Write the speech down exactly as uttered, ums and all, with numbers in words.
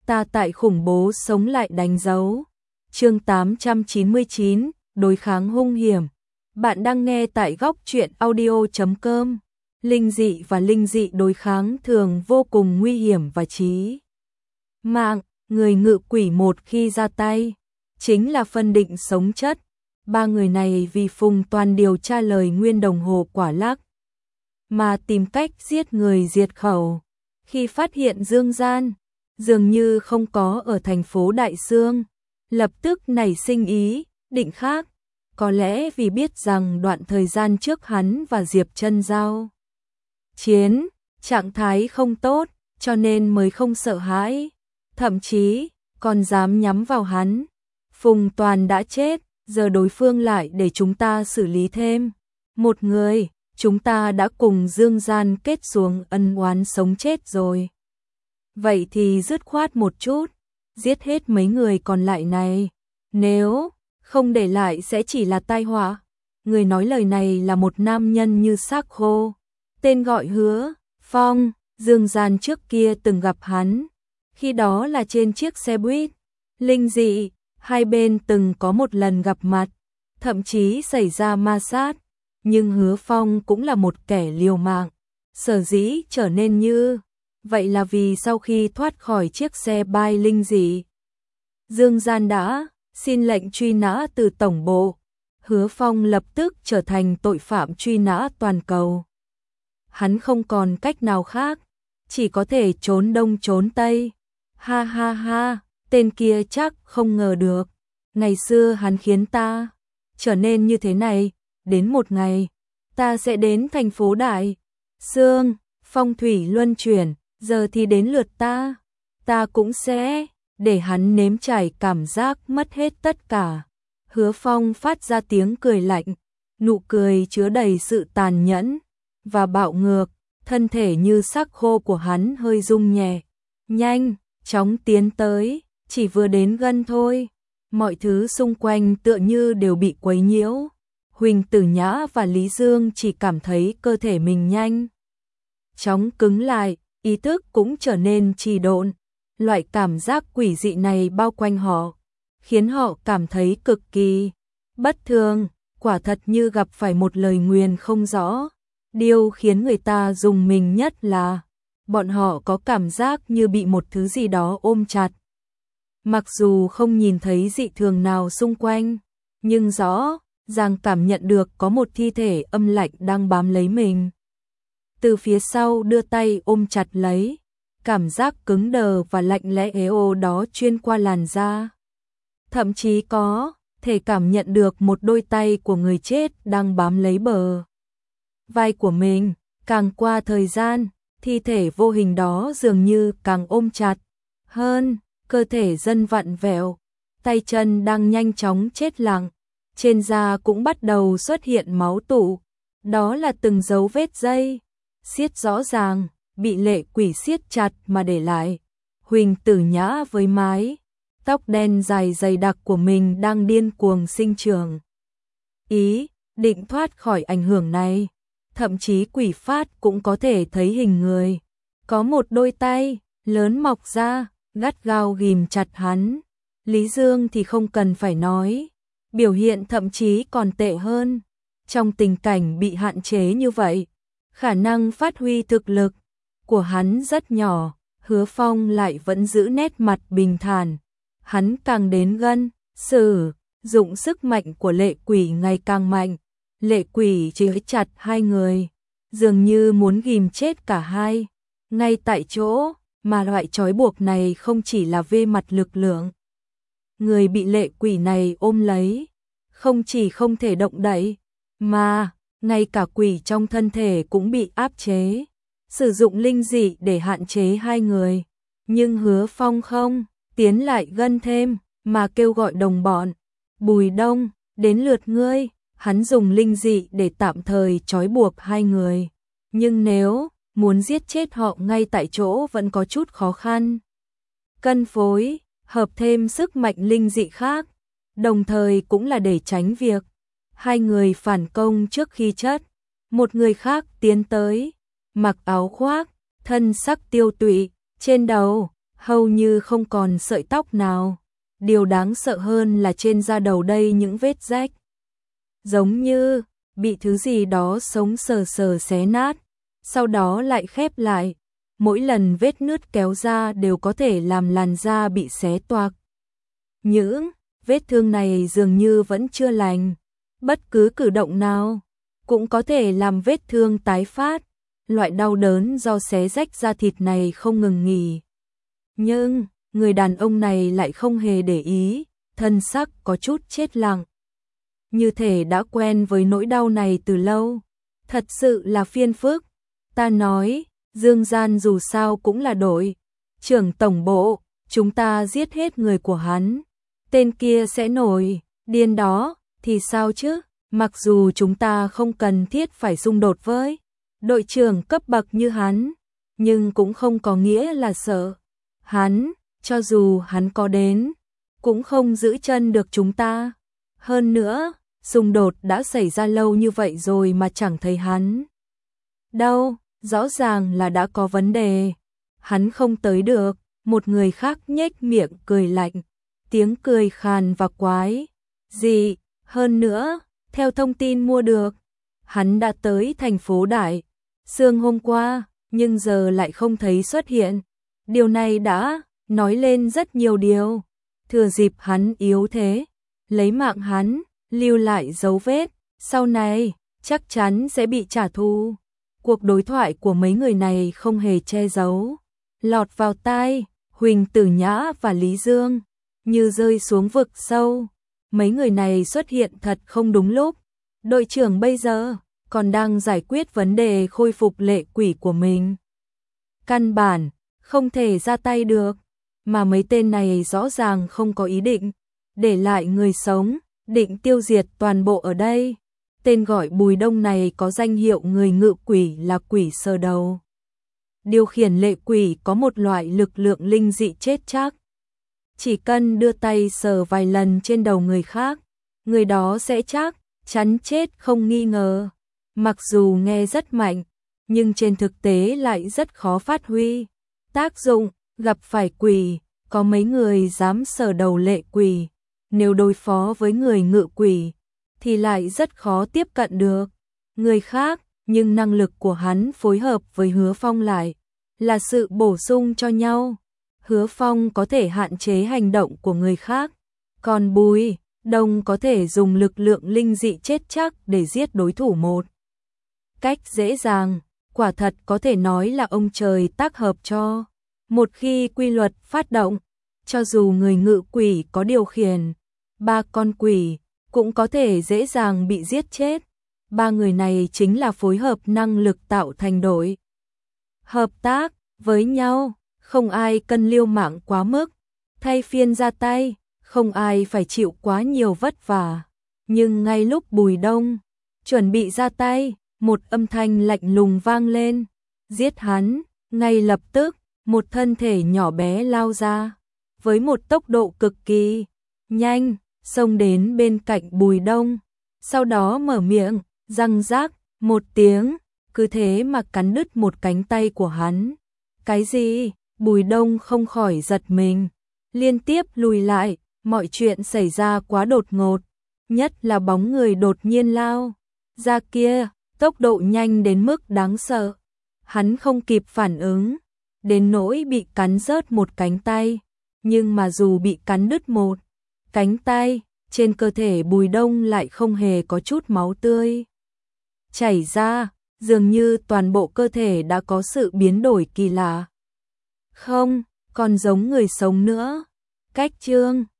ta tại khủng bố sống lại đánh dấu. Chương tám trăm chín mươi chín, đối kháng hung hiểm. Bạn đang nghe tại góc truyện audio chấm com. Linh dị và linh dị đối kháng thường vô cùng nguy hiểm và chí mạng. Người ngự quỷ một khi ra tay chính là phân định sống chất. Ba người này vì Phùng Toàn điều tra lời nguyên đồng hồ quả lắc mà tìm cách giết người diệt khẩu. Khi phát hiện Dương Gian dường như không có ở thành phố Đại Xương, lập tức nảy sinh ý định khác. Có lẽ vì biết rằng đoạn thời gian trước hắn và Diệp Trân giao chiến, trạng thái không tốt, cho nên mới không sợ hãi, thậm chí còn dám nhắm vào hắn. Phùng Toàn đã chết, giờ đối phương lại để chúng ta xử lý thêm một người, chúng ta đã cùng Dương Gian kết xuống ân oán sống chết rồi. Vậy thì dứt khoát một chút, giết hết mấy người còn lại này, nếu không để lại sẽ chỉ là tai họa. Người nói lời này là một nam nhân như xác khô, tên gọi Hứa Phong. Dương Gian trước kia từng gặp hắn, khi đó là trên chiếc xe buýt linh dị, hai bên từng có một lần gặp mặt, thậm chí xảy ra ma sát, nhưng Hứa Phong cũng là một kẻ liều mạng. Sở dĩ trở nên như vậy là vì sau khi thoát khỏi chiếc xe bay linh dị, Dương Gian đã xin lệnh truy nã từ tổng bộ. Hứa Phong lập tức trở thành tội phạm truy nã toàn cầu. Hắn không còn cách nào khác, chỉ có thể trốn đông trốn tây. Ha ha ha, tên kia chắc không ngờ được, ngày xưa hắn khiến ta trở nên như thế này. Đến một ngày, ta sẽ đến thành phố Đại Xương, phong thủy luân chuyển, giờ thì đến lượt ta. Ta cũng sẽ để hắn nếm trải cảm giác mất hết tất cả. Hứa Phong phát ra tiếng cười lạnh, nụ cười chứa đầy sự tàn nhẫn và bạo ngược. Thân thể như xác khô của hắn hơi rung nhẹ, nhanh chóng tiến tới, chỉ vừa đến gần thôi, mọi thứ xung quanh tựa như đều bị quấy nhiễu. Huỳnh Tử Nhã và Lý Dương chỉ cảm thấy cơ thể mình nhanh chóng cứng lại, ý thức cũng trở nên trì độn. Loại cảm giác quỷ dị này bao quanh họ, khiến họ cảm thấy cực kỳ bất thường, quả thật như gặp phải một lời nguyền không rõ. Điều khiến người ta rùng mình nhất là bọn họ có cảm giác như bị một thứ gì đó ôm chặt. Mặc dù không nhìn thấy dị thường nào xung quanh, nhưng rõ ràng cảm nhận được có một thi thể âm lạnh đang bám lấy mình. Từ phía sau đưa tay ôm chặt lấy, cảm giác cứng đờ và lạnh lẽo eo đó chuyên qua làn da. Thậm chí có thể cảm nhận được một đôi tay của người chết đang bám lấy bờ vai của mình. Càng qua thời gian, thi thể vô hình đó dường như càng ôm chặt hơn, cơ thể dần vặn vẹo, tay chân đang nhanh chóng chết lặng, trên da cũng bắt đầu xuất hiện máu tụ, đó là từng dấu vết dây siết rõ ràng, bị lệ quỷ siết chặt mà để lại. Huỳnh Tử Nhã với mái tóc đen dài dày đặc của mình đang điên cuồng sinh trưởng ý định thoát khỏi ảnh hưởng này. Thậm chí quỷ phát cũng có thể thấy hình người, có một đôi tay lớn mọc ra, gắt gao ghìm chặt hắn. Lý Dương thì không cần phải nói, biểu hiện thậm chí còn tệ hơn. Trong tình cảnh bị hạn chế như vậy, khả năng phát huy thực lực của hắn rất nhỏ. Hứa Phong lại vẫn giữ nét mặt bình thản. Hắn càng đến gần, sử dụng sức mạnh của lệ quỷ ngày càng mạnh. Lệ quỷ trói chặt hai người, dường như muốn ghim chết cả hai ngay tại chỗ, mà loại trói buộc này không chỉ là về mặt lực lượng. Người bị lệ quỷ này ôm lấy, không chỉ không thể động đậy, mà ngay cả quỷ trong thân thể cũng bị áp chế. Sử dụng linh dị để hạn chế hai người, nhưng Hứa Phong không tiến lại gần thêm, mà kêu gọi đồng bọn. Bùi Đông, đến lượt ngươi. Hắn dùng linh dị để tạm thời trói buộc hai người, nhưng nếu muốn giết chết họ ngay tại chỗ vẫn có chút khó khăn. Cân phối, hợp thêm sức mạnh linh dị khác, đồng thời cũng là để tránh việc hai người phản công trước khi chết. Một người khác tiến tới, mặc áo khoác, thân sắc tiêu tụy, trên đầu hầu như không còn sợi tóc nào. Điều đáng sợ hơn là trên da đầu đây những vết rách. Giống như bị thứ gì đó sống sờ sờ xé nát, sau đó lại khép lại. Mỗi lần vết nứt kéo ra đều có thể làm làn da bị xé toạc. Những vết thương này dường như vẫn chưa lành. Bất cứ cử động nào cũng có thể làm vết thương tái phát. Loại đau đớn do xé rách da thịt này không ngừng nghỉ. Nhưng người đàn ông này lại không hề để ý, thân sắc có chút chết lặng. Như thể đã quen với nỗi đau này từ lâu. Thật sự là phiền phức. Ta nói, Dương Gian dù sao cũng là đội trưởng tổng bộ, chúng ta giết hết người của hắn. Tên kia sẽ nổi điên đó, thì sao chứ? Mặc dù chúng ta không cần thiết phải xung đột với đội trưởng cấp bậc như hắn, nhưng cũng không có nghĩa là sợ. Hắn, cho dù hắn có đến, cũng không giữ chân được chúng ta. Hơn nữa, xung đột đã xảy ra lâu như vậy rồi mà chẳng thấy hắn đâu, rõ ràng là đã có vấn đề. Hắn không tới được, một người khác nhếch miệng cười lạnh, tiếng cười khàn và quái dị. Hơn nữa, theo thông tin mua được, hắn đã tới thành phố Đại Sương hôm qua, nhưng giờ lại không thấy xuất hiện. Điều này đã nói lên rất nhiều điều. Thừa dịp hắn yếu thế, lấy mạng hắn, lưu lại dấu vết, sau này chắc chắn sẽ bị trả thù. Cuộc đối thoại của mấy người này không hề che giấu, lọt vào tai Huỳnh Tử Nhã và Lý Dương, như rơi xuống vực sâu. Mấy người này xuất hiện thật không đúng lúc. Đội trưởng bây giờ còn đang giải quyết vấn đề khôi phục lệ quỷ của mình. Căn bản không thể ra tay được, mà mấy tên này rõ ràng không có ý định để lại người sống, định tiêu diệt toàn bộ ở đây. Tên gọi Bùi Đông này có danh hiệu người ngự quỷ là quỷ sờ đầu. Điều khiển lệ quỷ có một loại lực lượng linh dị chết chắc. Chỉ cần đưa tay sờ vài lần trên đầu người khác, người đó sẽ chắc chắn chết không nghi ngờ. Mặc dù nghe rất mạnh, nhưng trên thực tế lại rất khó phát huy tác dụng. Gặp phải quỷ, có mấy người dám sờ đầu lệ quỷ. Nếu đối phó với người ngự quỷ, thì lại rất khó tiếp cận được người khác. Nhưng năng lực của hắn phối hợp với Hứa Phong lại là sự bổ sung cho nhau. Hứa Phong có thể hạn chế hành động của người khác, còn Bùi Đông có thể dùng lực lượng linh dị chết chắc để giết đối thủ một cách dễ dàng. Quả thật có thể nói là ông trời tác hợp cho. Một khi quy luật phát động, cho dù người ngự quỷ có điều khiển ba con quỷ, cũng có thể dễ dàng bị giết chết. Ba người này chính là phối hợp năng lực tạo thành đội. Hợp tác với nhau, không ai cần liều mạng quá mức, thay phiên ra tay, không ai phải chịu quá nhiều vất vả. Nhưng ngay lúc Bùi Đông chuẩn bị ra tay, một âm thanh lạnh lùng vang lên. Giết hắn. Ngay lập tức, một thân thể nhỏ bé lao ra, với một tốc độ cực kỳ nhanh, xông đến bên cạnh Bùi Đông. Sau đó mở miệng, răng rác một tiếng, cứ thế mà cắn đứt một cánh tay của hắn. Cái gì? Bùi Đông không khỏi giật mình, liên tiếp lùi lại. Mọi chuyện xảy ra quá đột ngột, nhất là bóng người đột nhiên lao ra kia, tốc độ nhanh đến mức đáng sợ. Hắn không kịp phản ứng, đến nỗi bị cắn rớt một cánh tay. Nhưng mà dù bị cắn đứt một cánh tay, trên cơ thể Bùi Đông lại không hề có chút máu tươi chảy ra, dường như toàn bộ cơ thể đã có sự biến đổi kỳ lạ. Không còn giống người sống nữa. Cách chương